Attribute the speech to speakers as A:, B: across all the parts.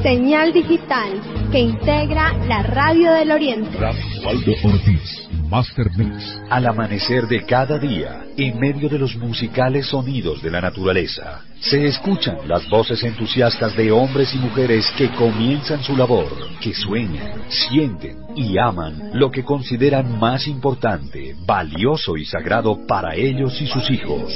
A: señal digital que integra la radio del Oriente.
B: Waldo Ortiz, Master Mix.
C: Al amanecer de cada día, en medio de los musicales sonidos de la naturaleza, se escuchan las voces entusiastas de hombres y mujeres que comienzan su labor, que sueñan, sienten y aman lo que consideran más importante, valioso y sagrado para ellos y sus hijos.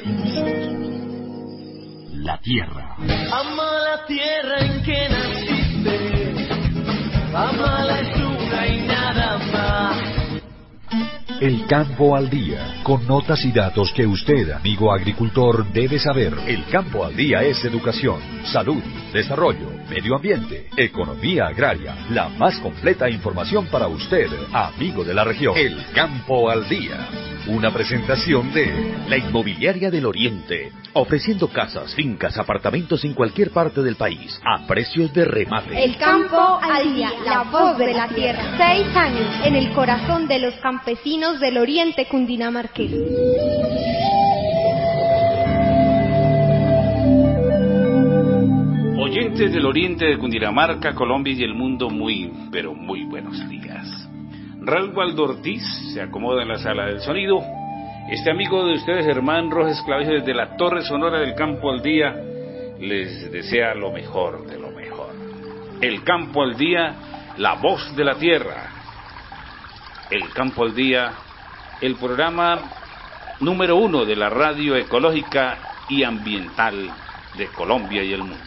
C: La tierra.
D: Ama la tierra en que naciste, ama la luna y nada más.
C: El campo al día, con notas y datos que usted, amigo agricultor, debe saber. El campo al día es educación, salud, desarrollo, medio ambiente, economía agraria, la más completa información para usted, amigo de la región. El campo al día. Una presentación de la Inmobiliaria del Oriente, ofreciendo casas, fincas, apartamentos en cualquier parte del país, a precios de remate.
A: El campo al día, la voz de la tierra. 6 años en el corazón de los campesinos del Oriente cundinamarqués.
E: Oyentes del Oriente de Cundinamarca, Colombia y el mundo, muy, pero muy buenos días. Raúl Waldo Ortiz se acomoda en la sala del sonido. Este amigo de ustedes, Germán Rojas Clavijo, desde la Torre Sonora del Campo al Día, les desea lo mejor de lo mejor. El Campo al Día, la voz de la tierra. El Campo al Día, el programa número 1 de la radio ecológica y ambiental de Colombia y el mundo.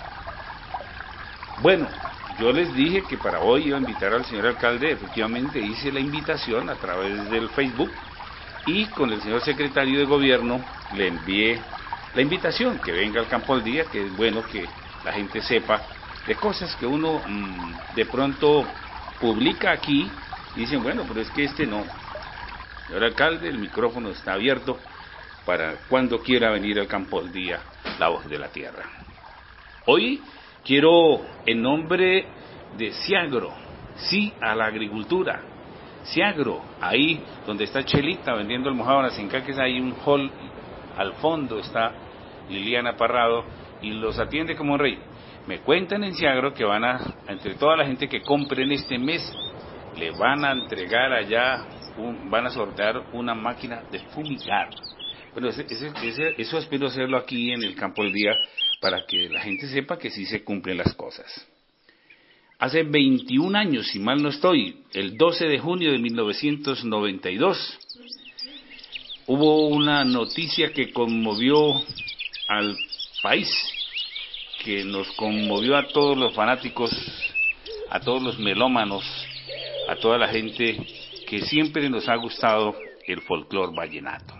E: Bueno, yo les dije que para hoy iba a invitar al señor alcalde. Efectivamente hice la invitación a través del Facebook y con el señor secretario de gobierno le envié la invitación que venga al Campo al Día, que es bueno que la gente sepa de cosas que uno de pronto publica aquí y dicen, bueno, pero es que no. Señor alcalde, el micrófono está abierto para cuando quiera venir al Campo al Día, la voz de la tierra. Hoy quiero, en nombre de Ciagro, sí a la agricultura. Ciagro, ahí donde está Chelita vendiendo almojábanas en Caques, hay un hall, al fondo está Liliana Parrado y los atiende como un rey. Me cuentan en Ciagro que van entre toda la gente que compre en este mes, le van a entregar allá, van a sortear una máquina de fumigar. Bueno, eso espero hacerlo aquí en el Campo del Día, para que la gente sepa que sí se cumplen las cosas. Hace 21 años, si mal no estoy, el 12 de junio de 1992, hubo una noticia que conmovió al país, que nos conmovió a todos los fanáticos, a todos los melómanos, a toda la gente que siempre nos ha gustado el folclore vallenato.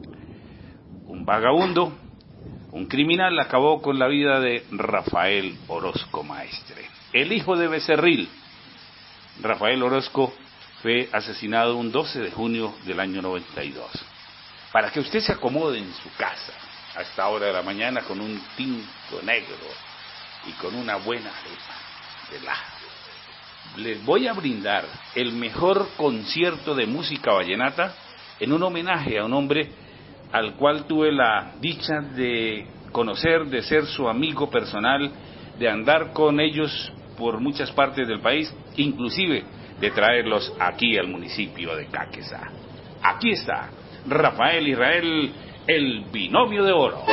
E: Un vagabundo, un criminal, acabó con la vida de Rafael Orozco Maestre, el hijo de Becerril. Rafael Orozco fue asesinado un 12 de junio del año 92. Para que usted se acomode en su casa a esta hora de la mañana con un tinto negro y con una buena arepa de laja, les voy a brindar el mejor concierto de música vallenata en un homenaje a un hombre al cual tuve la dicha de conocer, de ser su amigo personal, de andar con ellos por muchas partes del país, inclusive de traerlos aquí al municipio de Caquezá. Aquí está Rafael Israel, el binomio de oro.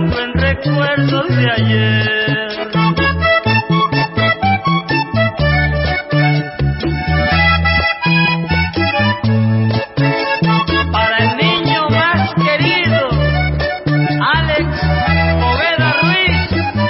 D: vagando en recuerdos de ayer. Para el niño más querido, Alex Poveda Ruiz.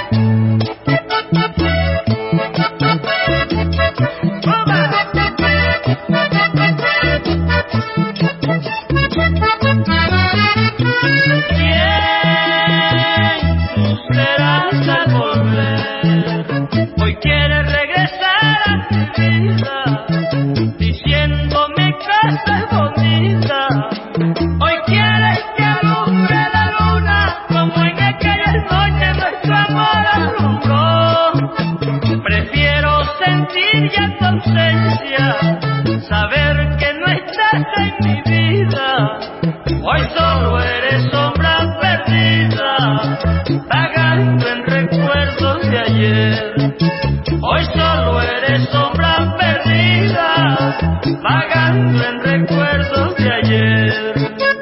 D: Hoy quieres regresar a mi vida, diciéndome que estás bonita. Hoy quieres que alumbre la luna, como en aquellas noches nuestro amor alumbró. Prefiero sentir ya tu ausencia, saber que no estás en mi vida. Hoy solo eres sombra perdida, vagando en recuerdos de ayer. Hoy solo eres sombra perdida, vagando en recuerdos de ayer.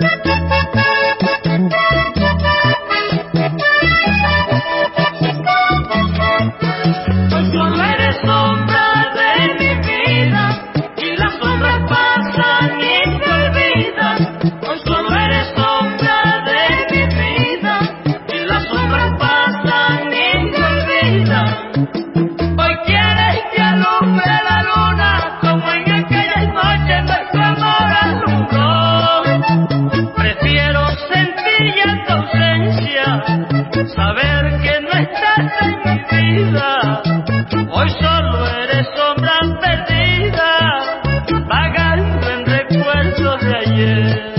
D: Hoy solo eres sombra de mi vida, y las sombras pasan y te olvidan. Hoy solo eres sombra de mi vida, y las sombras pasan y te olvidan. Hoy quieres que alumbre la luna, como en aquellas noches nuestro amor alumbró. Prefiero sentir ya tu ausencia, saber que no estás en mi vida. Hoy solo eres sombra perdida, vagando en recuerdos de ayer.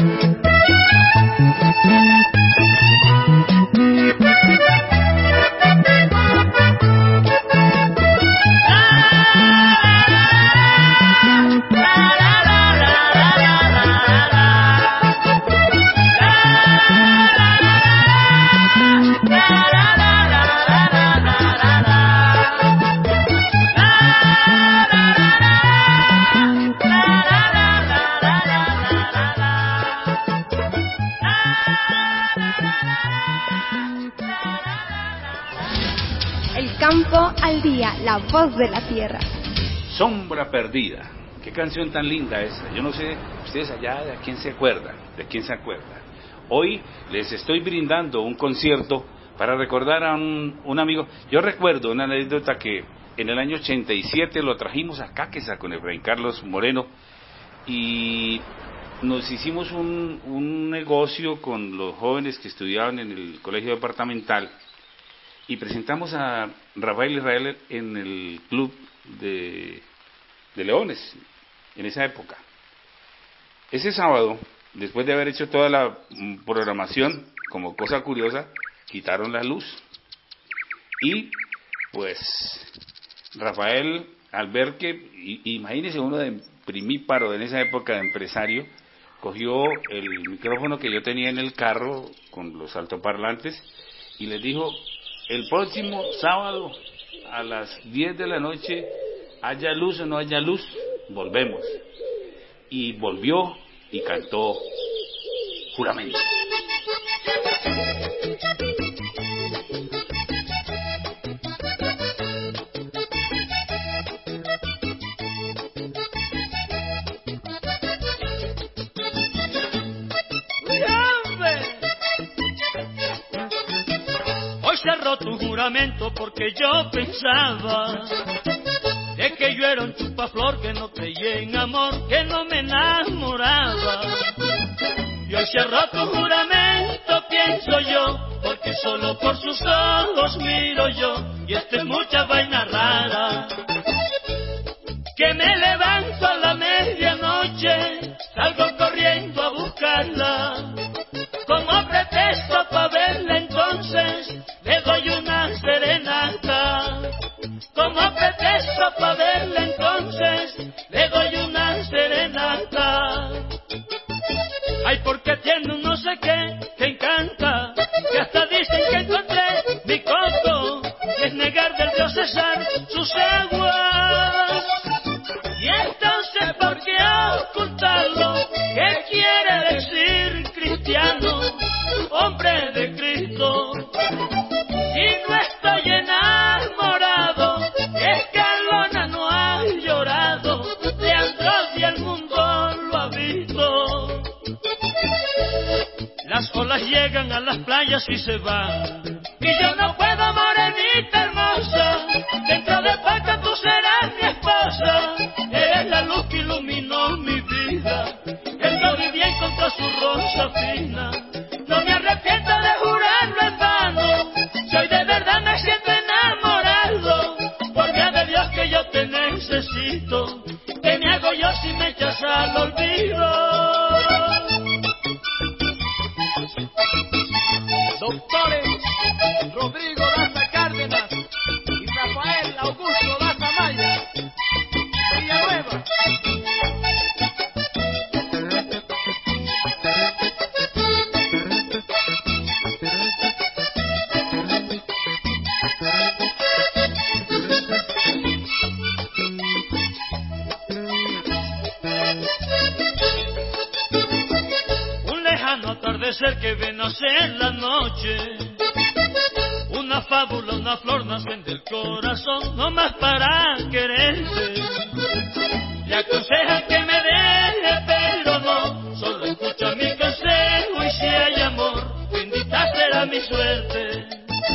A: El campo al día, la voz de la tierra.
E: Sombra perdida. Qué canción tan linda esa. Yo no sé, ustedes allá, ¿de quién se acuerdan? ¿De quién se acuerdan? Hoy les estoy brindando un concierto para recordar a un amigo. Yo recuerdo una anécdota que en el año 87 lo trajimos a Cáqueza con Efraín Carlos Moreno y nos hicimos un negocio con los jóvenes que estudiaban en el colegio departamental y presentamos a Rafael Israel en el club de Leones en esa época. Ese sábado, después de haber hecho toda la programación, como cosa curiosa, quitaron la luz y pues Rafael, al ver que, imagínese uno de primíparo en esa época de empresario, cogió el micrófono que yo tenía en el carro con los altoparlantes y les dijo: el próximo sábado a las 10 de la noche, haya luz o no haya luz, volvemos. Y volvió y cantó Juramento.
D: Hoy cerró tu juramento porque yo pensaba de que yo era un chupaflor, que no creía en amor, que no me enamoraba. Y hoy cerró tu juramento, pienso yo, porque solo por sus ojos miro yo, y esta es mucha vaina rara. Que me levanto a la medianoche, salgo corriendo a buscarla, como pretexto para verla entonces, le doy una serenata. Como pretexto para verla entonces, le doy una serenata. Ay, porque tiene un no sé qué, que encanta, que hasta dicen que encontré mi coco, y es negar del Dios César sus aguas. Y entonces, ¿por qué ocultarlo? ¿Qué quiere decir cristiano, hombre de Cristo? llegan a las playas y se van. Y yo no puedo, morenita hermosa, dentro de poco tú serás mi esposa. Eres la luz que iluminó mi vida, el que hoy día encontró su rosa fina. No me arrepiento de jurarlo en vano, soy de verdad, me siento enamorado. Por Dios de Dios que yo te necesito, ¿qué me hago yo si me echas al olvido?
F: Doctores Rodrigo Daza Cárdenas y Rafael Augusto Daza Maya, Villanueva.
D: Atardecer que ve nacer la noche, una fábula, una flor nacen del corazón, no más para quererte. Le aconsejan que me deje, pero no, solo escucha mi consejo y si hay amor, bendita será mi suerte.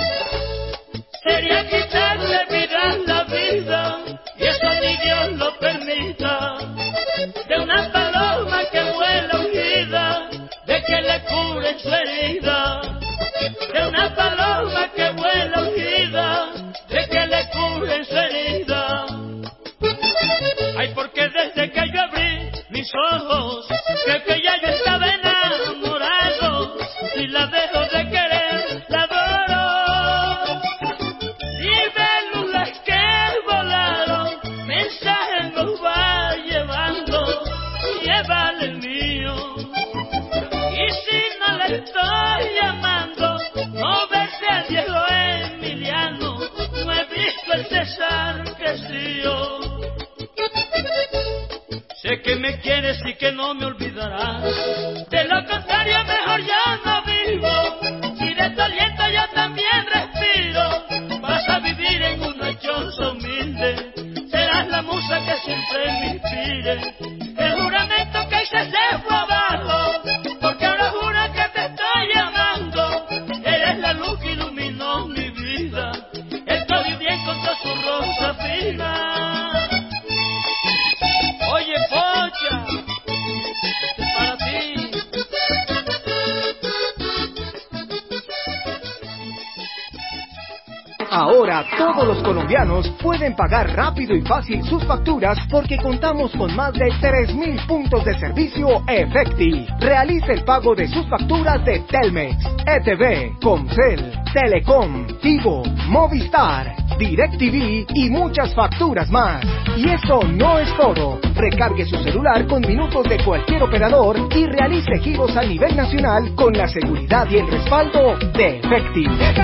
D: Sería quitarle vida a la vida, y eso ni Dios lo permita, de una paloma que vuela ungida, de que le curen su herida, de una paloma que vuela ungida, de que le curen su herida. Ay, porque desde que yo abrí mis ojos, creo que ya yo estaba enamorado, y la dejo de querer, la adoro. Y velulas que volaron, mensajes nos va llevando, llévale el mío. Y si no le estoy llamando, no verse al Diego Emiliano, no he visto el César Castillo. Sé que me quieres y que no me olvidarás, de lo contrario mejor yo no vivo. Si de tu aliento yo también respiro, vas a vivir en una choza humilde, serás la musa que siempre me inspire. El juramento que hice se fue abajo, porque ahora juro que te estoy llamando. Eres la luz que iluminó mi vida, el que hoy día encontró su rosa fina. Oye, Pocha, para ti.
G: Ahora todos los colombianos pueden pagar rápido y fácil sus facturas porque contamos con más de 3.000 puntos de servicio Efecti. Realice el pago de sus facturas de Telmex, ETV, Comcel, Telecom, Tigo, Movistar, DirecTV y muchas facturas más. Y eso no es todo. Recargue su celular con minutos de cualquier operador y realice giros a nivel nacional con la seguridad y el respaldo de Efecti.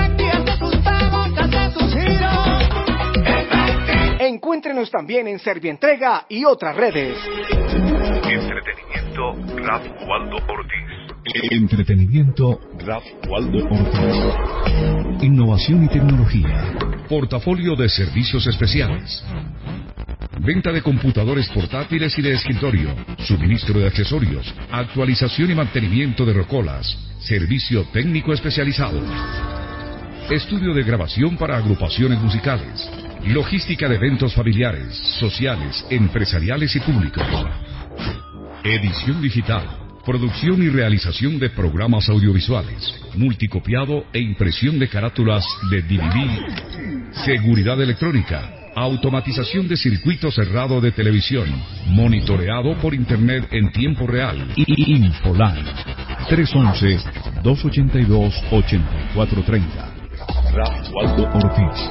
G: Encuéntrenos también en Servientrega y otras redes.
C: Entretenimiento Raf Waldo Ortiz.
B: Entretenimiento Raf Waldo Ortiz. Innovación y tecnología. Portafolio de servicios especiales. Venta de computadores portátiles y de escritorio. Suministro de accesorios. Actualización y mantenimiento de rocolas. Servicio técnico especializado. Estudio de grabación para agrupaciones musicales. Logística de eventos familiares, sociales, empresariales y públicos. Edición digital. Producción y realización de programas audiovisuales. Multicopiado e impresión de carátulas de DVD. Seguridad electrónica. Automatización de circuito cerrado de televisión. Monitoreado por internet en tiempo real. Infoline. 311-282-8430. Raf Waldo Ortiz.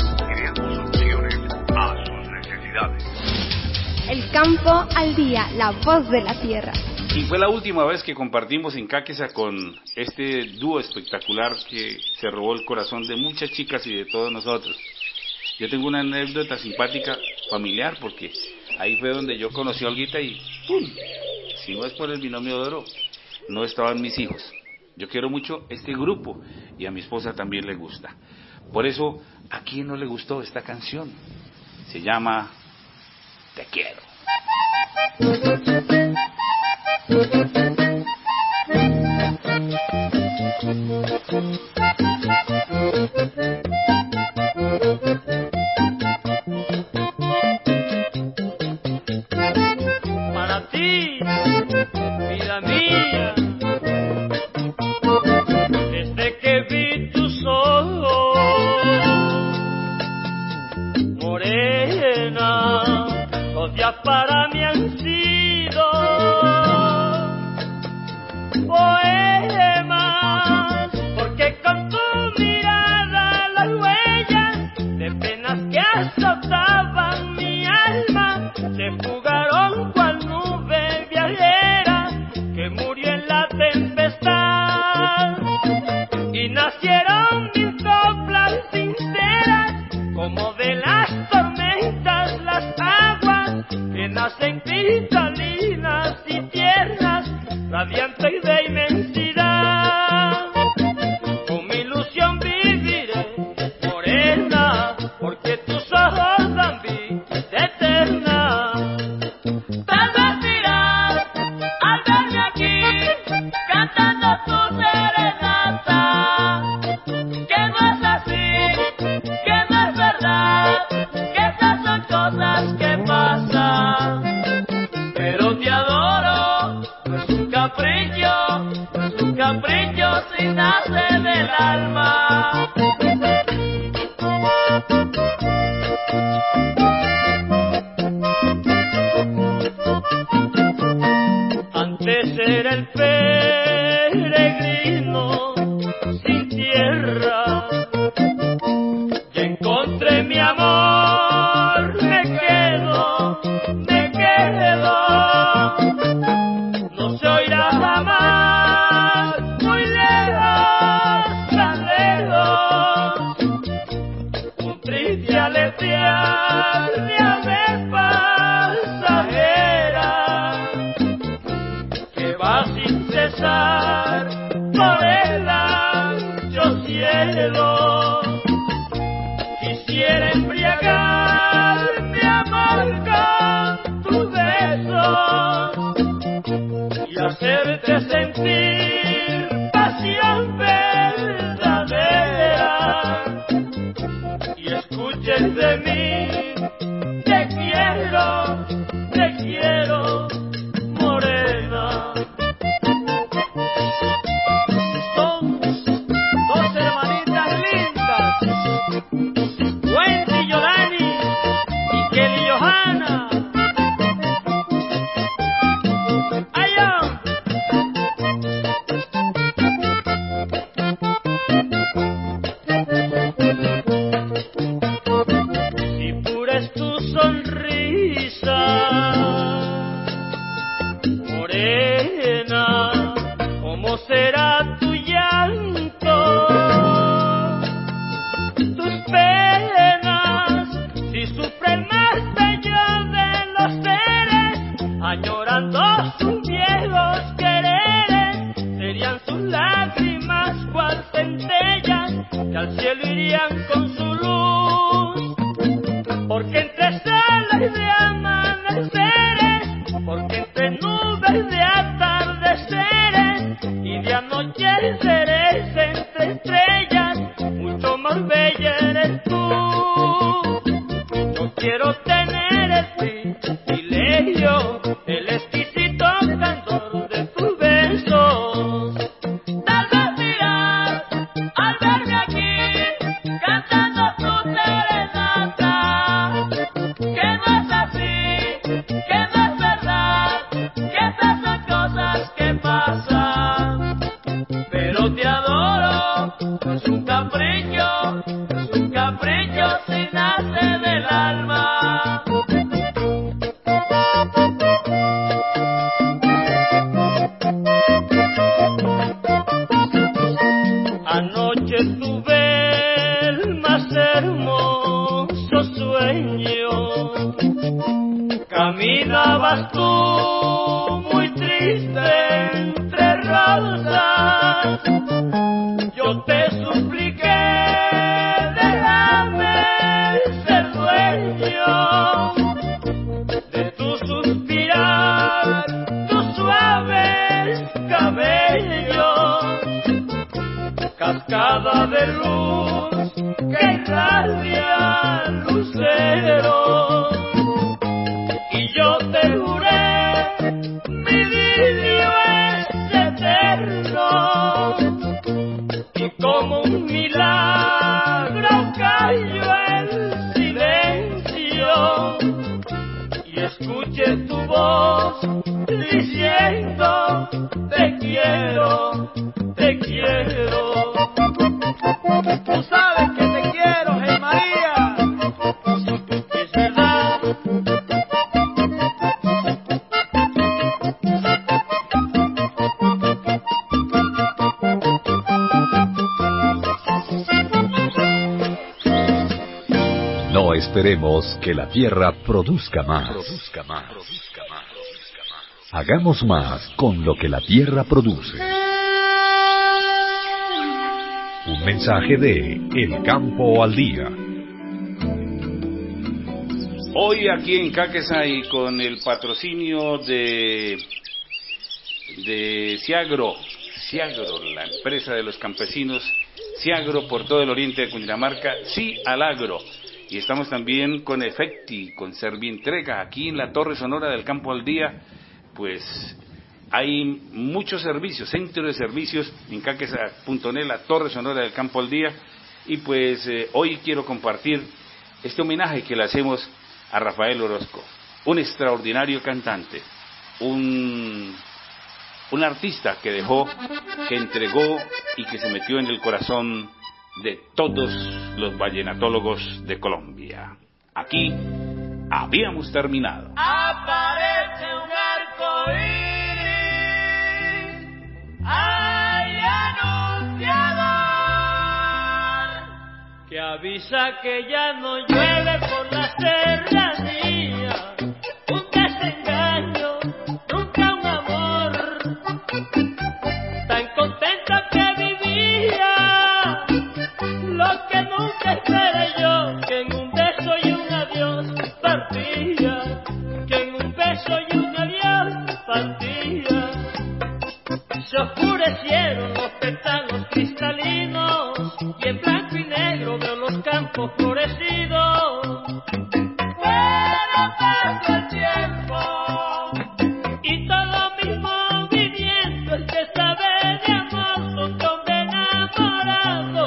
A: El campo al día, la voz de la tierra.
E: Y fue la última vez que compartimos en Cáqueza con este dúo espectacular que se robó el corazón de muchas chicas y de todos nosotros. Yo tengo una anécdota simpática familiar porque ahí fue donde yo conocí a Olguita y ¡pum! Si no es por el binomio de oro, no estaban mis hijos. Yo quiero mucho este grupo y a mi esposa también le gusta. Por eso, ¿a quién no le gustó esta canción? Se llama Te Quiero.
D: vida para mí han sido poemas, porque con tu mirada las huellas de penas que azotaban mi alma se fugaron cual nube viajera que murió en la tempestad, y nacieron mis coplas sinceras como de las tormentas las aguas que nacen cristalinas y tiernas, radiantes de inmensidad. Con mi ilusión viviré, morena, porque tus ojos dan vida eterna.
H: Tal vez dirás, al verme aquí, cantando tu serenata, que no es así, que no es verdad, que estas son cosas que pasan. Pero te adoro, no es un capricho, no es un capricho si nace del alma.
D: Antes era el peregrino sin tierra, y encontré mi amor, me quedo, no se oirá jamás, muy lejos, tan lejos, un triste aletear de ave pasajera que va sin cesar por el ancho cielo. Quisiera embriagar mi amor con tus besos y hacerte sentir pasión verdadera, y escuches de mí, te quiero, morena. Son dos hermanitas lindas, Wendy Yolani y Kelly Johanna. ¡Allá! Si pura es tu sonrisa, morena, ¿cómo será tu llanto? Tus penas, si sufre el más bello de los seres, añorando sus viejos quereres, serían sus lágrimas cual centellas que al cielo irían con su luz, porque entre soles de amaneceres, porque entre nubes de atardeceres y de anocheceres entre estrellas, mucho más bella eres tú. Yo quiero tener el privilegio, el exquisito candor de tus besos.
H: Tal vez dirás, al verme aquí, cantando tu serenata, que no es así, que no es verdad, que estas son cosas que pasan. Pero te adoro, no es un capricho, no es un capricho si nace del alma.
D: Anoche tuve el más hermoso sueño, caminabas tú muy triste entre rosas, yo te supliqué, déjame ser dueño de tu suspirar, tus suaves cabellos, cascada de luz que irradia lucero, y yo te juré, mi idilio es eterno, y como un milagro cayó el silencio, y es
H: escuche tu voz diciendo te quiero, te quiero.
F: Tú sabes que te quiero, Hey María.
H: Es verdad.
C: No esperemos que la tierra produzca más. Hagamos más con lo que la tierra produce. Un mensaje de El Campo al Día.
E: Hoy aquí en Caquesa y con el patrocinio de Ciagro, la empresa de los campesinos, Ciagro por todo el oriente de Cundinamarca, sí al agro. Y estamos también con Efecti, con Servientrega, aquí en la Torre Sonora del Campo al Día, pues hay muchos servicios, centro de servicios en Caquesa.net, la Torre Sonora del Campo al Día, y pues hoy quiero compartir este homenaje que le hacemos a Rafael Orozco, un extraordinario cantante, un artista que dejó, que entregó y que se metió en el corazón de todos los vallenatólogos de Colombia. Aquí habíamos terminado.
H: Aparece un arco iris, ay anunciador, que avisa que ya no llueve por la serranía, un desengaño, nunca un amor, tan contenta que vivía, lo que nunca esperé yo, que en un beso y un adiós partía, que en un beso y un adiós partía. Se oscurecieron los pétalos cristalinos y en blanco y negro veo los campos florecidos. Pero pasó el tiempo y todo mi movimiento es que sabe de amor donde hombre enamorado.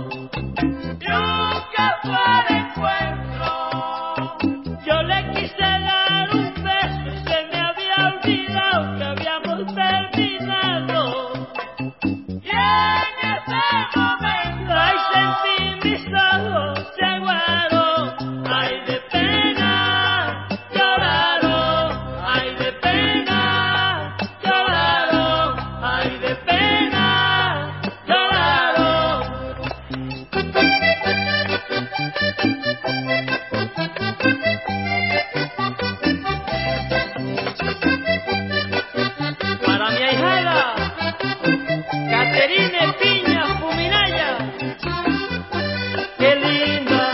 H: Nunca fue al encuentro, yo le quise dar un beso y se me había olvidado que habíamos terminado. Y en ese momento, ay, sentí mis ojos se aguaron, ay, de pena lloraron, ay, de pena lloraron, ay, de pena lloraron. Para mi ahijada, Caterine Piña Fuminaya, qué linda.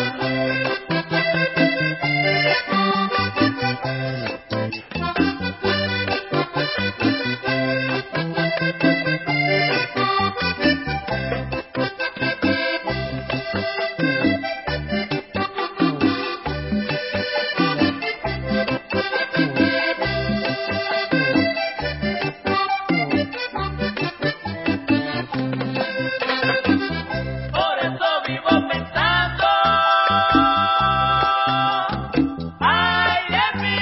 H: Por eso vivo pensando, ay, en mi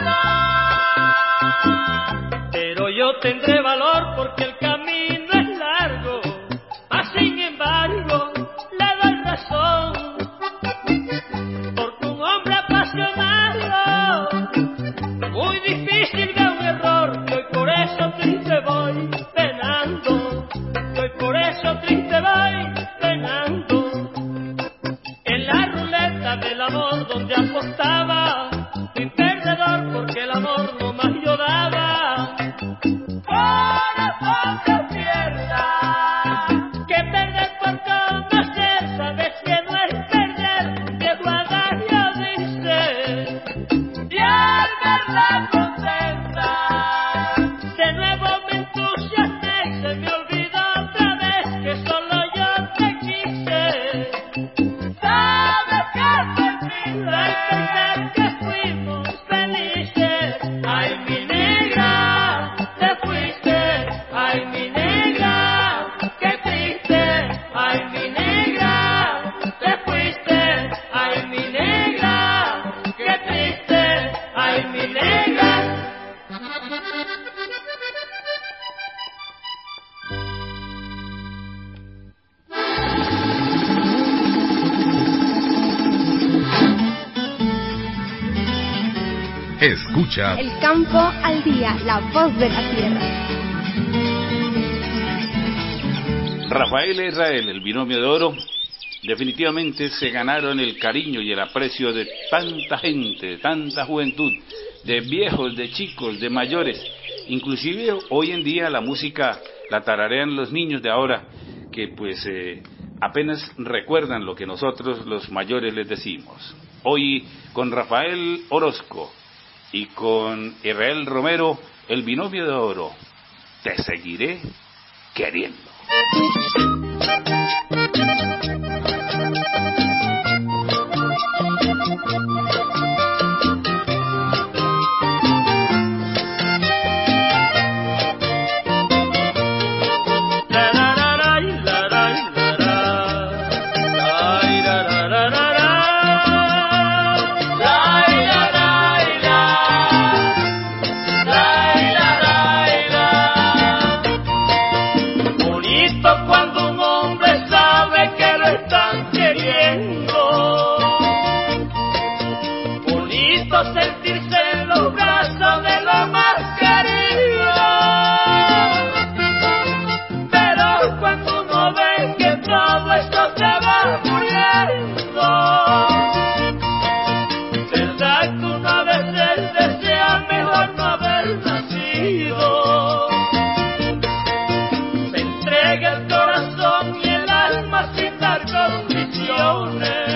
H: dolor. Pero yo tendré valor porque el camino es largo, mas sin embargo le doy razón, porque un hombre apasionado, muy difícil de un error, que hoy por eso triste voy penando, que hoy por eso triste voy penando. En la ruleta del amor donde apostaba, fui perdedor porque el amor no más yo daba. Corazón que pierda, que perder por conocer, sabes que no es perder, viejo adagio dice, y al verla contenta, de nuevo me entusiasmé, se me olvidó otra vez que solo yo te quise. Sabes que te pido, ay, perder
C: Escucha
A: El campo al día, la voz de la tierra.
E: Rafael e Israel, el binomio de oro, definitivamente se ganaron el cariño y el aprecio de tanta gente, de tanta juventud, de viejos, de chicos, de mayores. Inclusive hoy en día la música la tararean los niños de ahora, que pues apenas recuerdan lo que nosotros los mayores les decimos. Hoy con Rafael Orozco y con Israel Romero, el binomio de oro, te seguiré queriendo.
H: Sentirse en los brazos de la más querida, pero cuando uno ve que todo esto se va muriendo, verdad que uno a veces desea mejor no haber nacido. Se entrega el corazón y el alma sin dar condiciones,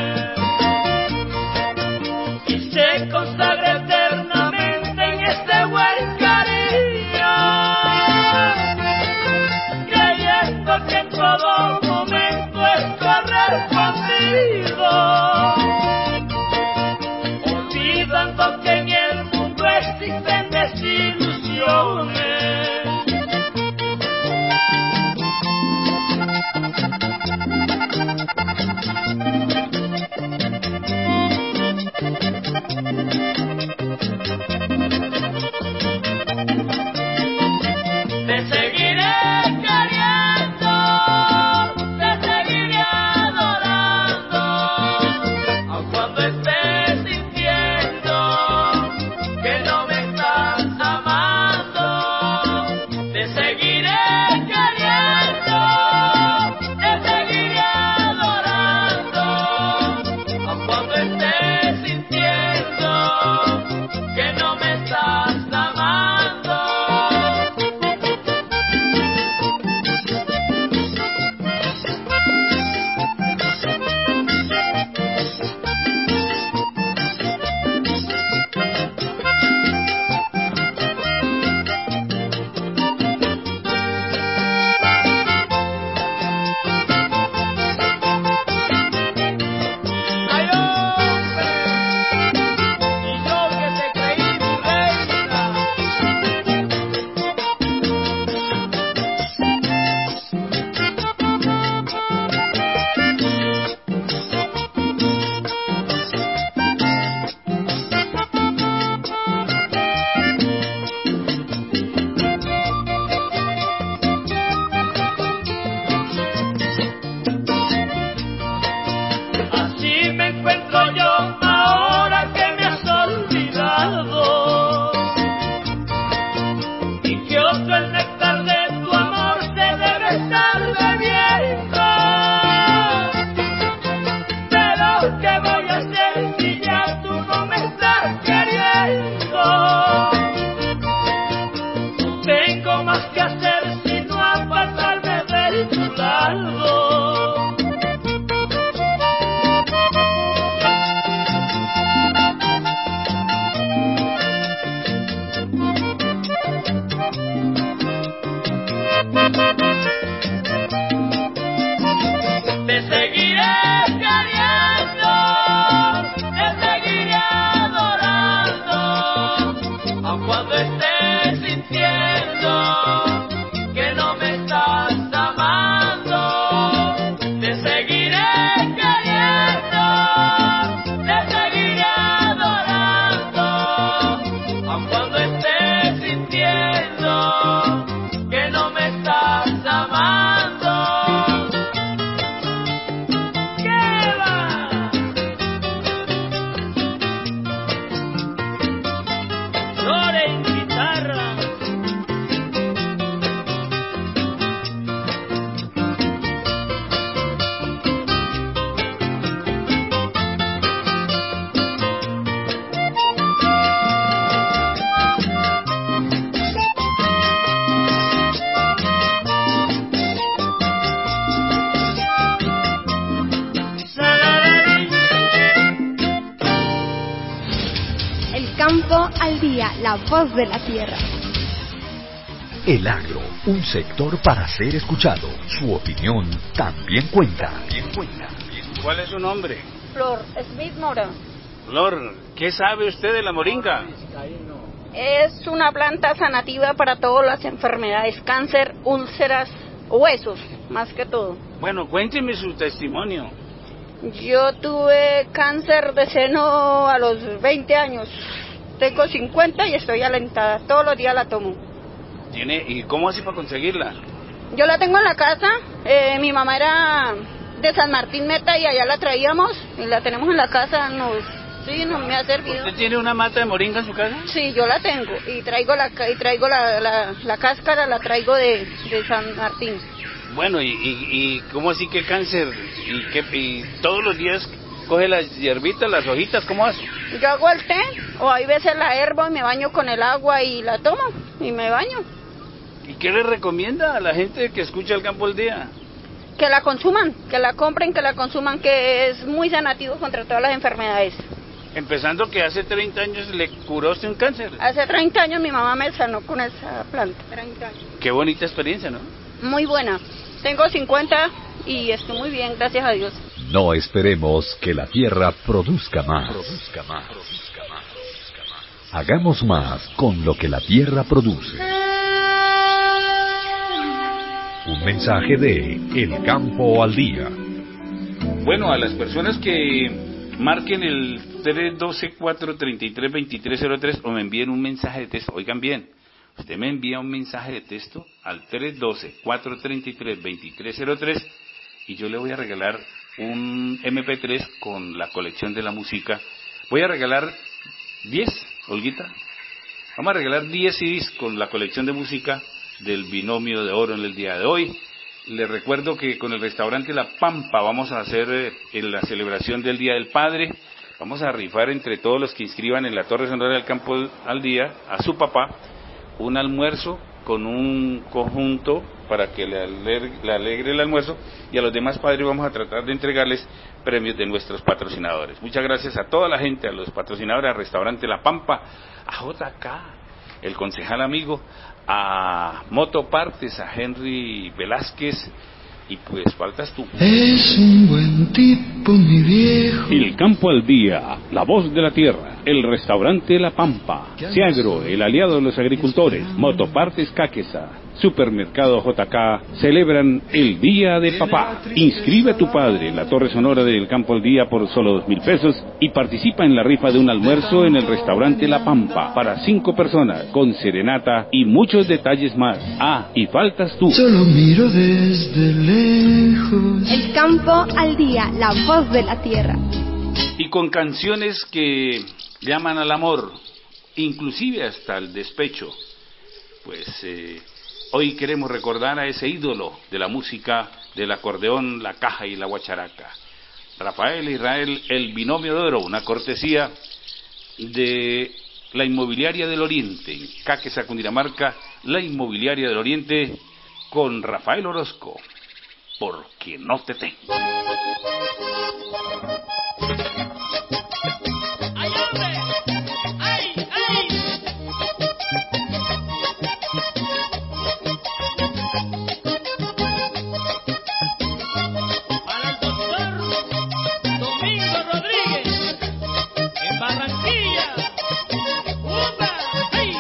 H: se consagra eternamente en este buen cariño, creyendo que en todo momento es correspondido, olvidando que en el mundo existen desilusiones. Te seguiré queriendo, te seguiré adorando.
A: Campo al Día, la voz de la tierra.
C: El agro, un sector para ser escuchado. Su opinión también cuenta.
E: ¿Cuál es su nombre?
I: Flor Smith Mora.
E: Flor, ¿qué sabe usted de la moringa?
I: Es una planta sanativa para todas las enfermedades, cáncer, úlceras, huesos, más que todo.
E: Bueno, cuénteme su testimonio.
I: Yo tuve cáncer de seno a los 20 años. Tengo 50 y estoy alentada. Todos los días la tomo.
E: ¿Y cómo así para conseguirla?
I: Yo la tengo en la casa. Mi mamá era de San Martín Meta y allá la traíamos y la tenemos en la casa. Sí, no me ha servido.
E: ¿Usted tiene una mata de moringa en su casa?
I: Sí, yo la tengo y traigo la cáscara, la traigo de San Martín.
E: Bueno, ¿y cómo así que cáncer? ¿Y todos los días coge las hierbitas, las hojitas? ¿Cómo hace?
I: Yo hago el té, o hay veces la hervo y me baño con el agua y la tomo y me baño.
E: ¿Y qué le recomienda a la gente que escucha El Campo al Día?
I: Que la consuman, que la compren, que la consuman, que es muy sanativo contra todas las enfermedades.
E: Empezando que hace 30 años le curó usted un cáncer.
I: Hace 30 años mi mamá me sanó con esa planta. 30 años.
E: Qué bonita experiencia, ¿no?
I: Muy buena. Tengo 50 y estoy muy bien, gracias a Dios.
C: No esperemos que la tierra produzca más. Hagamos más con lo que la tierra produce. Un mensaje de El Campo al Día.
E: Bueno, a las personas que marquen el 312-433-2303 o me envíen un mensaje de texto, oigan bien, usted me envía un mensaje de texto al 312-433-2303 y yo le voy a regalar un MP3 con la colección de la música. Voy a regalar 10, Olguita. Vamos a regalar 10 CDs con la colección de música del Binomio de Oro en el día de hoy. Les recuerdo que con el restaurante La Pampa vamos a hacer la celebración del Día del Padre. Vamos a rifar entre todos los que inscriban en la Torre Sonora del Campo al Día a su papá un almuerzo con un conjunto para que le alegre el almuerzo, y a los demás padres vamos a tratar de entregarles premios de nuestros patrocinadores. Muchas gracias a toda la gente, a los patrocinadores, al restaurante La Pampa, a JK, el concejal amigo, a Motopartes, a Henry Velázquez, y pues faltas tú.
J: Es un buen tipo, mi viejo.
B: El Campo al Día, la voz de la tierra, el restaurante La Pampa, Ciagro, el aliado de los agricultores, Motopartes Caquesa, Supermercado JK, celebran el Día de Papá. Inscribe a tu padre en la Torre Sonora del Campo al Día por solo 2,000 pesos y participa en la rifa de un almuerzo en el restaurante La Pampa para 5 personas, con serenata y muchos detalles más. Ah, y faltas tú.
J: Solo miro desde lejos.
A: El Campo al Día, la voz de la tierra.
E: Y con canciones que llaman al amor, inclusive hasta el despecho, pues hoy queremos recordar a ese ídolo de la música del acordeón, la caja y la guacharaca, Rafael Israel, el Binomio de Oro, una cortesía de la Inmobiliaria del Oriente, en Caquesa, Cundinamarca, la Inmobiliaria del Oriente, con Rafael Orozco, porque no te tengo.
H: ¡Ay, hombre! ¡Ay, ay! Para el doctor Domingo Rodríguez, en Barranquilla. ¡Upa! ¡Ay!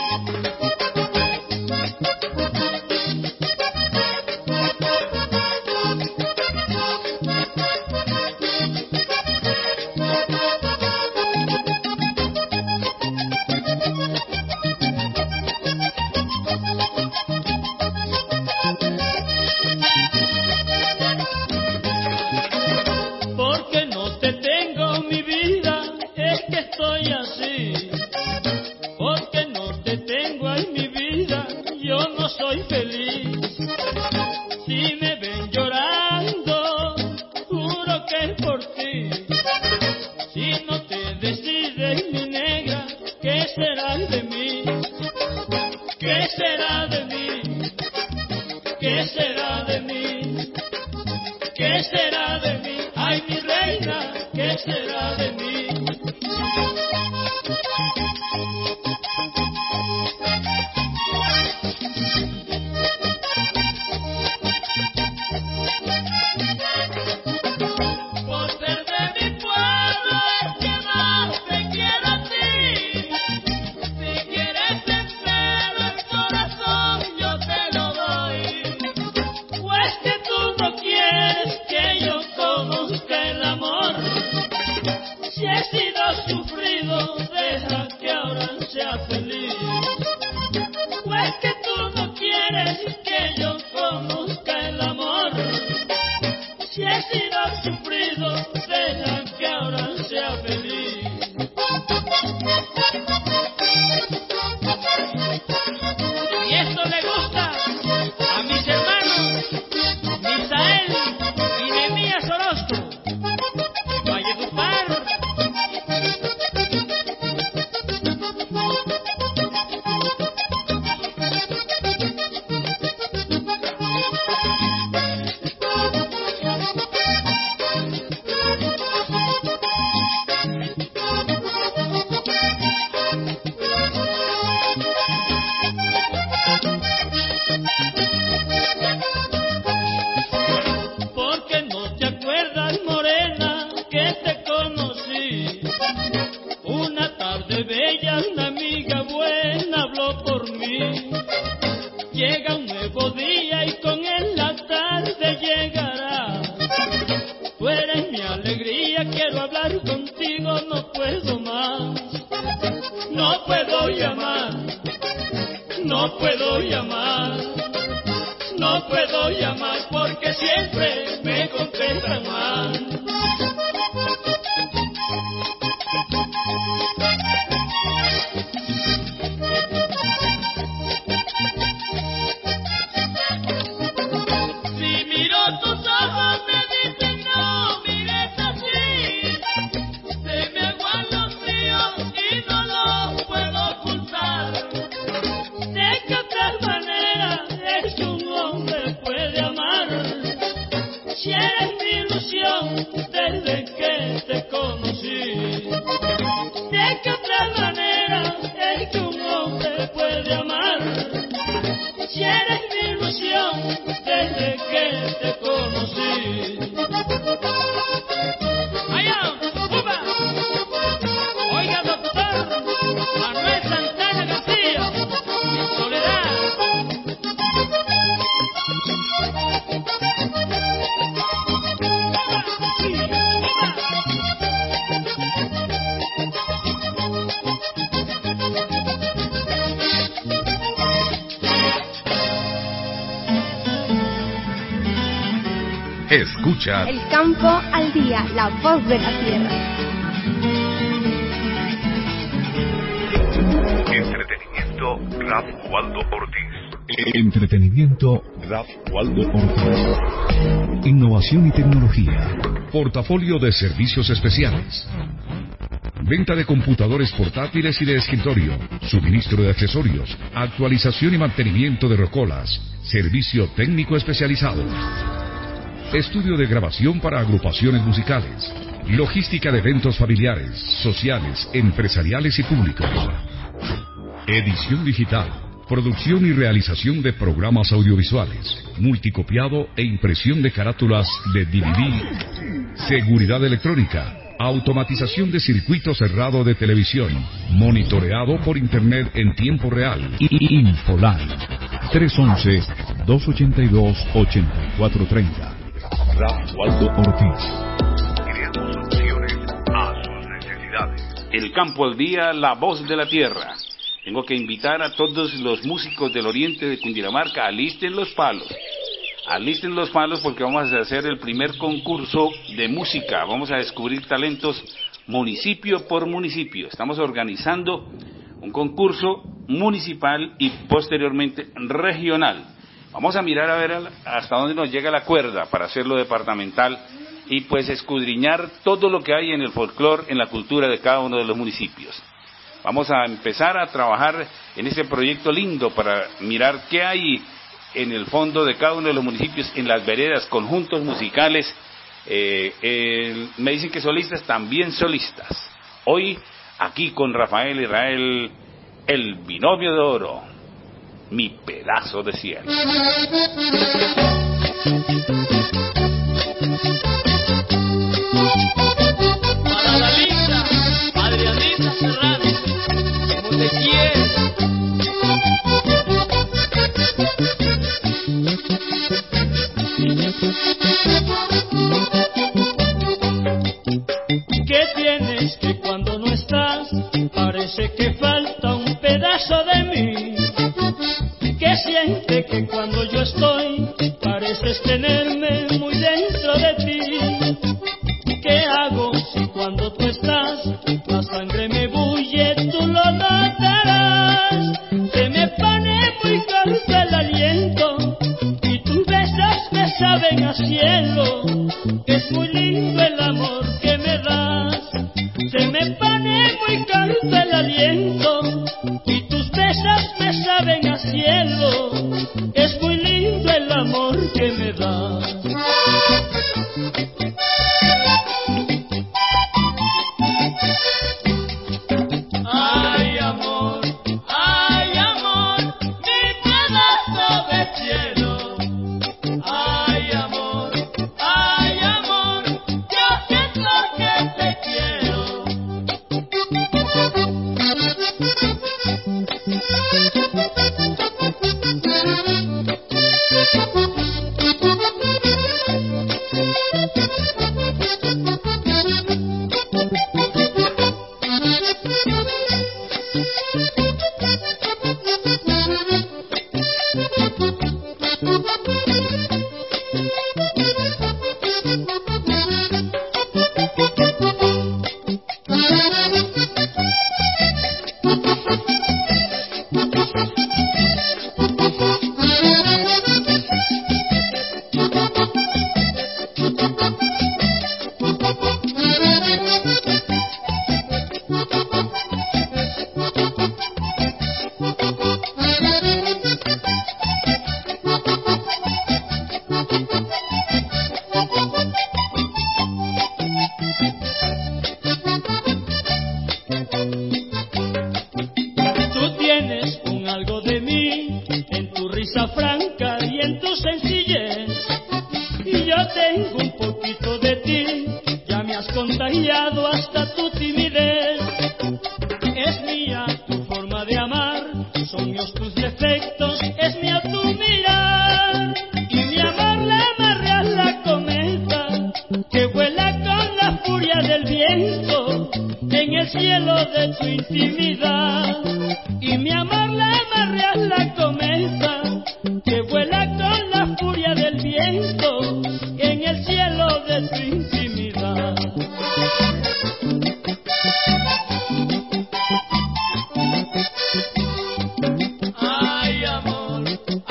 H: Porque no te tengo, mi vida, es que estoy así. Porque no te tengo, ay, mi vida, yo no soy feliz. Si me ven llorando, juro que es por ti. Si no te decides, mi negra, ¿qué será de mí? ¿Qué será de mí? ¿Qué será de mí? ¿Qué será de mí? Ay, mi reina, ¿qué será de mí?
C: Escucha
A: El campo al día, la voz de la tierra.
C: Entretenimiento Raf Waldo Ortiz.
B: Entretenimiento Raf Waldo Ortiz. Innovación y tecnología. Portafolio de servicios especiales. Venta de computadores portátiles y de escritorio. Suministro de accesorios. Actualización y mantenimiento de rocolas. Servicio técnico especializado. Estudio de grabación para agrupaciones musicales. Logística de eventos familiares, sociales, empresariales y públicos. Edición digital. Producción y realización de programas audiovisuales. Multicopiado e impresión de carátulas de DVD. Seguridad electrónica. Automatización de circuito cerrado de televisión. Monitoreado por internet en tiempo real. Infoline. 311-282-8430. Raf Waldo Ortiz.
C: Creando soluciones a sus necesidades.
E: El campo al día, la voz de la tierra. Tengo que invitar a todos los músicos del oriente de Cundinamarca, alisten los palos. Alisten los palos porque vamos a hacer el primer concurso de música. Vamos a descubrir talentos municipio por municipio. Estamos organizando un concurso municipal y posteriormente regional. Vamos a mirar a ver hasta dónde nos llega la cuerda para hacerlo departamental y pues escudriñar todo lo que hay en el folclore, en la cultura de cada uno de los municipios. Vamos a empezar a trabajar en este proyecto lindo para mirar qué hay en el fondo de cada uno de los municipios, en las veredas, conjuntos musicales. Me dicen que solistas, también solistas. Hoy aquí con Rafael Israel, el binomio de oro, mi pedazo de cielo.
D: Para la linda Adrianita Serrano, como te quiero. ¿Qué tienes que cuando no estás parece que falta un pedazo de mí? ¿Qué siente que cuando yo estoy pareces tenerme muy dentro de ti? ¿Qué hago si cuando tú estás la sangre me bulle, tú lo notarás? Se me pone muy corto el aliento y tus besos me saben a cielo. Es muy lindo el amor que me das. Se me pone muy corto el aliento y tus besos me saben a cielo. Es muy lindo el amor que me das. Ay amor, mi pedazo de cielo. Ay amor, yo siento que te quiero. Tú tienes un algo de mí en tu risa franca y en tu sencillez, y yo tengo un poquito de ti, ya me has contagiado hasta tu timidez. Es mía tu forma de amar, son míos tus defectos, es mía tu mirar, y mi amor le amarré a la cometa que vuela con la furia del viento en el cielo de tu intimidad. Y mi amor le amarré a la cometa que vuela con la furia del viento en el cielo de tu intimidad. Ay amor,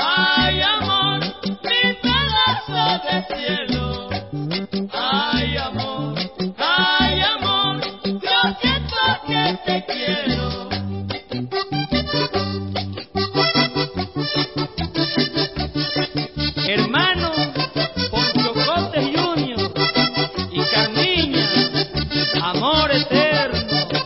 D: mi pedazo de cielo. Ay amor, yo siento que te quiero. Hermano Poncho Cotes Junior y Carmiña, amor eterno.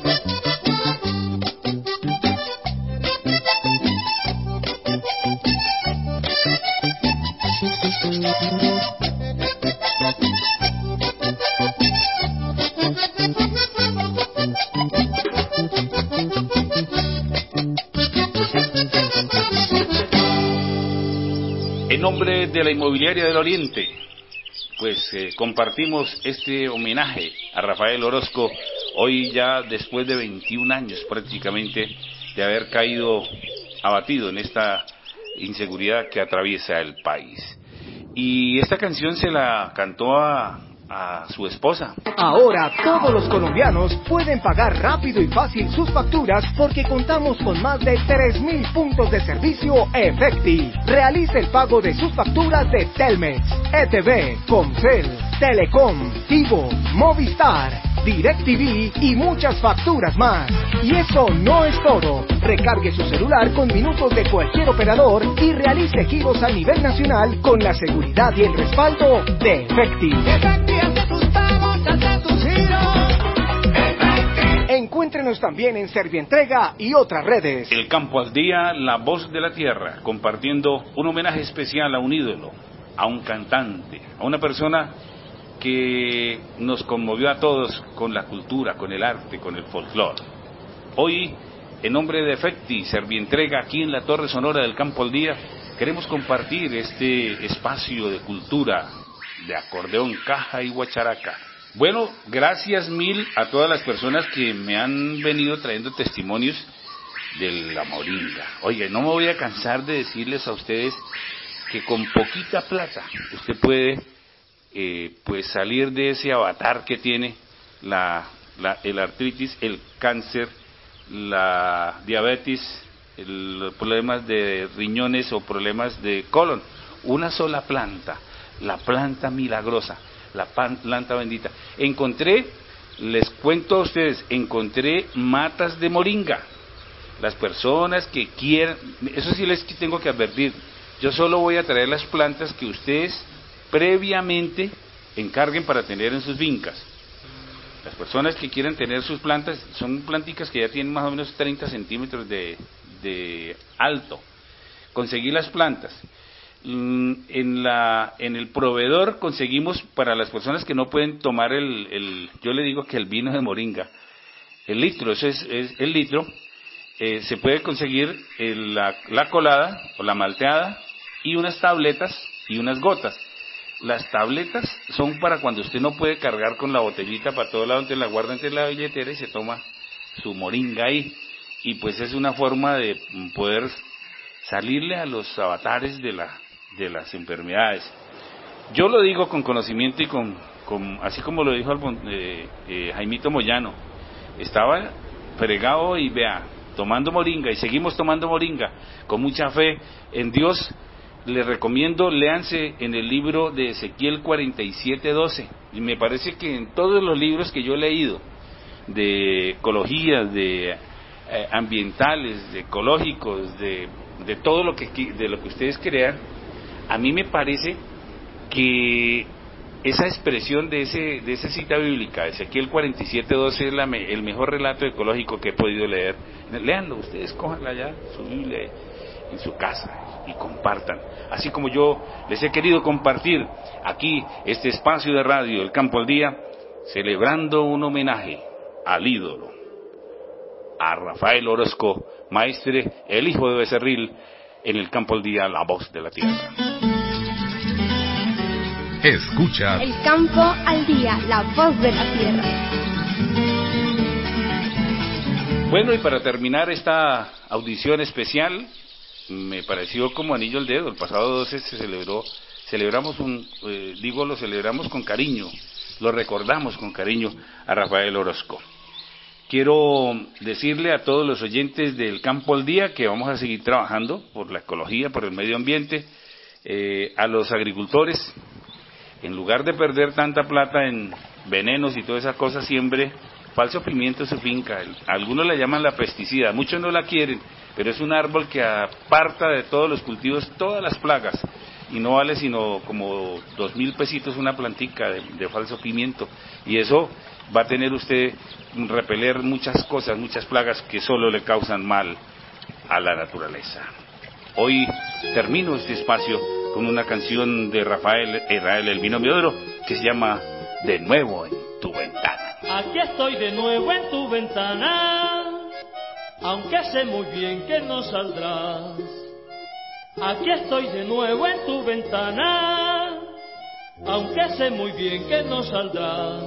E: En nombre de la Inmobiliaria del Oriente, pues compartimos este homenaje a Rafael Orozco, hoy ya después de 21 años prácticamente de haber caído abatido en esta inseguridad que atraviesa el país. Y esta canción se la cantó a su esposa.
G: Ahora todos los colombianos pueden pagar rápido y fácil sus facturas porque contamos con más de 3.000 puntos de servicio Efecti. Realice el pago de sus facturas de Telmex, ETV, Comcel, Telecom, Tigo, Movistar, DirecTV y muchas facturas más. Y eso no es todo. Recargue su celular con minutos de cualquier operador y realice giros a nivel nacional con la seguridad y el respaldo de Efecti.
F: Efecti hace tus pagos, hace tus giros. Efecti.
G: Encuéntrenos Síganos también en Servientrega y otras redes.
E: El Campo al Día, la voz de la tierra, compartiendo un homenaje especial a un ídolo, a un cantante, a una persona que nos conmovió a todos con la cultura, con el arte, con el folclore. Hoy, en nombre de Efecti, Servientrega, aquí en la Torre Sonora del Campo al Día, queremos compartir este espacio de cultura, de acordeón, caja y guacharaca. Bueno, gracias mil a todas las personas que me han venido trayendo testimonios de la moringa. Oye, no me voy a cansar de decirles a ustedes que con poquita plata usted puede pues salir de ese avatar que tiene el artritis, el cáncer, la diabetes, los problemas de riñones o problemas de colon. Una sola planta, la planta milagrosa, la planta bendita. Les cuento a ustedes, encontré matas de moringa. Las personas que quieran, eso sí les tengo que advertir, yo solo voy a traer las plantas que ustedes previamente encarguen para tener en sus fincas. Las personas que quieran tener sus plantas, son planticas que ya tienen más o menos 30 centímetros de alto. Conseguí las plantas. En el proveedor conseguimos para las personas que no pueden tomar yo le digo que el vino de moringa, el litro, eso es el litro, se puede conseguir la colada o la malteada y unas tabletas y unas gotas. Las tabletas son para cuando usted no puede cargar con la botellita para todo lado, entonces la guarda entre la billetera y se toma su moringa ahí. Y pues es una forma de poder salirle a los avatares de las enfermedades. Yo lo digo con conocimiento y así como lo dijo Jaimito Moyano, estaba fregado y vea, tomando moringa y seguimos tomando moringa con mucha fe en Dios. Les recomiendo, léanse en el libro de Ezequiel 47:12, y me parece que en todos los libros que yo he leído de ecología, de ambientales, de ecológicos, de todo lo que ustedes crean, a mí me parece que esa expresión de esa cita bíblica, Ezequiel 47:12, es el mejor relato ecológico que he podido leer. Léanlo, ustedes cójanla ya, su Biblia, en su casa y compartan. Así como yo les he querido compartir aquí este espacio de radio, El Campo al Día, celebrando un homenaje al ídolo, a Rafael Orozco, maestre, el hijo de Becerril, en El Campo al Día, la voz de la tierra.
C: Escucha
A: El Campo al Día, la voz de la tierra.
E: Bueno, y para terminar esta audición especial, me pareció como anillo al dedo. El pasado 12 celebramos lo celebramos con cariño, lo recordamos con cariño a Rafael Orozco. Quiero decirle a todos los oyentes del Campo al Día que vamos a seguir trabajando por la ecología, por el medio ambiente, a los agricultores, en lugar de perder tanta plata en venenos y toda esa cosa, siembre falso pimiento en su finca. Algunos la llaman la pesticida, muchos no la quieren, pero es un árbol que aparta de todos los cultivos todas las plagas, y no vale sino como 2,000 pesitos una plantica de falso pimiento, y eso va a tener usted repeler muchas cosas, muchas plagas que solo le causan mal a la naturaleza. Hoy termino este espacio con una canción de Rafael Israel El Binomio de Oro que se llama De nuevo en tu ventana.
D: Aquí estoy de nuevo en tu ventana, aunque sé muy bien que no saldrás. Aquí estoy de nuevo en tu ventana, aunque sé muy bien que no saldrás.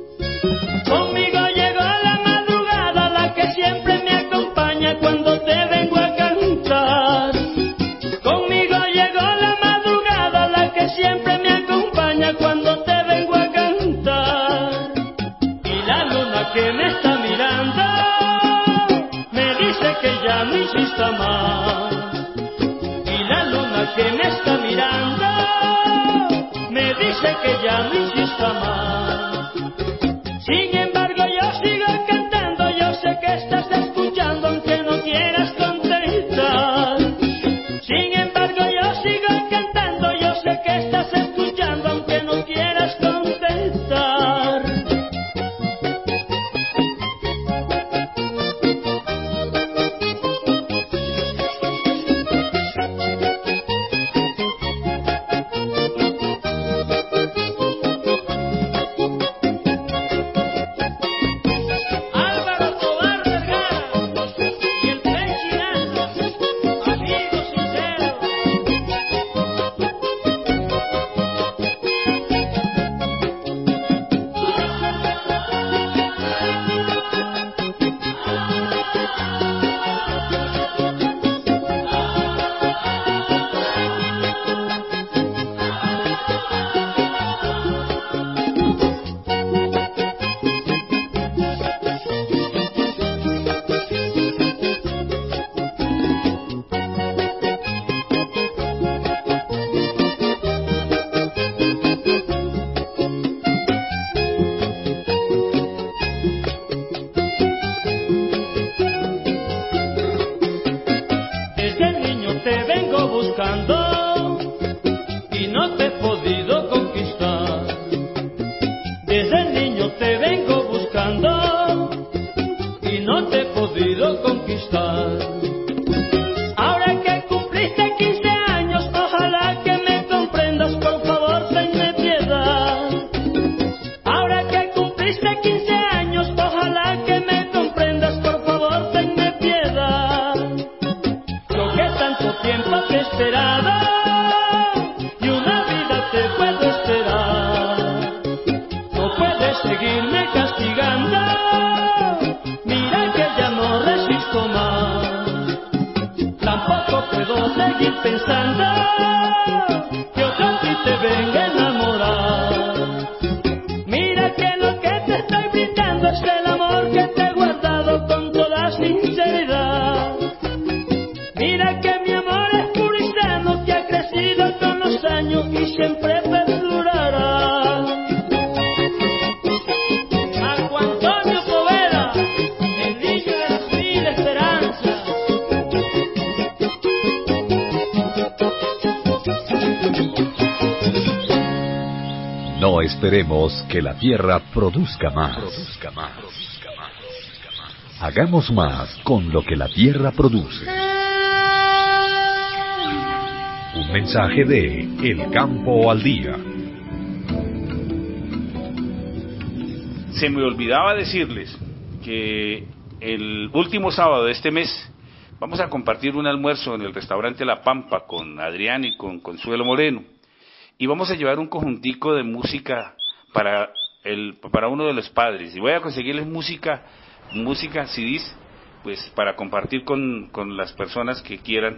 D: Conmigo llegó la madrugada, la que siempre me acompaña cuando te vengo a cantar. Conmigo llegó la madrugada, la que siempre me acompaña cuando te vengo a cantar. Y la luna que me está mirando me dice que ya no insista más. Y la luna que me está mirando me dice que ya no insista más. Sin embargo yo sigo cantando, yo sé que estás escuchando aunque no quieras contestar. Sin embargo yo sigo cantando, yo sé que estás escuchando aunque no quieras contestar. rezando que otro sí te venga a enamorar. Mira que lo que te estoy brindando es el amor que te he guardado con toda sinceridad. Mira que mi amor es puro y sano, que ha crecido con los años y siempre perdurará. Marco Antonio Poveda, el niño de las mil esperanzas.
C: No esperemos que la tierra produzca más. Hagamos más con lo que la tierra produce. Un mensaje de El Campo al Día.
E: Se me olvidaba decirles que el último sábado de este mes vamos a compartir un almuerzo en el restaurante La Pampa con Adrián y con Consuelo Moreno. Y vamos a llevar un conjuntico de música para uno de los padres. Y voy a conseguirles música CDs, pues para compartir con las personas que quieran,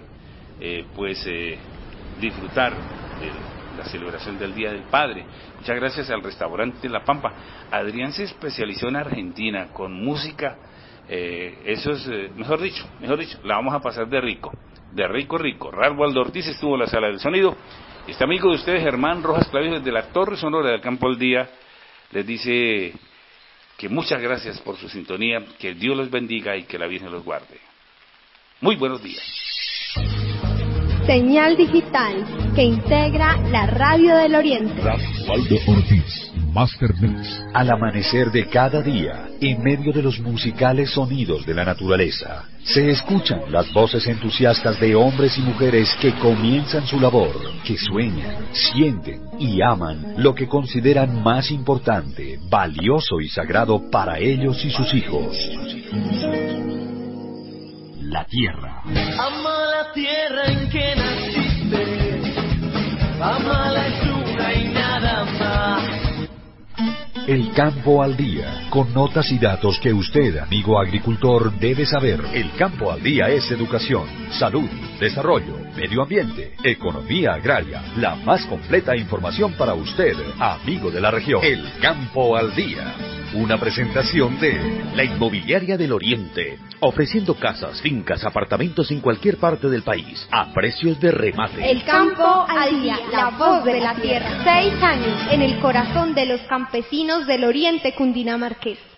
E: disfrutar de la celebración del Día del Padre. Muchas gracias al restaurante La Pampa. Adrián se especializó en Argentina con música, eso es, mejor dicho, la vamos a pasar de rico. Ralwaldo Ortiz estuvo en la sala del sonido. Este amigo de ustedes, Germán Rojas Clavijo, desde la Torre Sonora del Campo al Día, les dice que muchas gracias por su sintonía, que Dios los bendiga y que la Virgen los guarde. Muy buenos días.
A: Señal digital que integra la Radio del Oriente.
B: Ralwaldo Ortiz, Master Mix.
C: Al amanecer de cada día, en medio de los musicales sonidos de la naturaleza, se escuchan las voces entusiastas de hombres y mujeres que comienzan su labor, que sueñan, sienten y aman lo que consideran más importante, valioso y sagrado para ellos y sus hijos. La tierra.
H: Ama la tierra en que naciste, ama la altura y nada más.
C: El Campo al Día, con notas y datos que usted, amigo agricultor, debe saber. El Campo al Día es educación, salud, desarrollo, medio ambiente, economía agraria, la más completa información para usted, amigo de la región. El Campo al Día, una presentación de
K: La Inmobiliaria del Oriente, ofreciendo casas, fincas, apartamentos en cualquier parte del país, a precios de remate.
A: El Campo al Día, la voz de la tierra. 6 años en el corazón de los campesinos del Oriente cundinamarqués.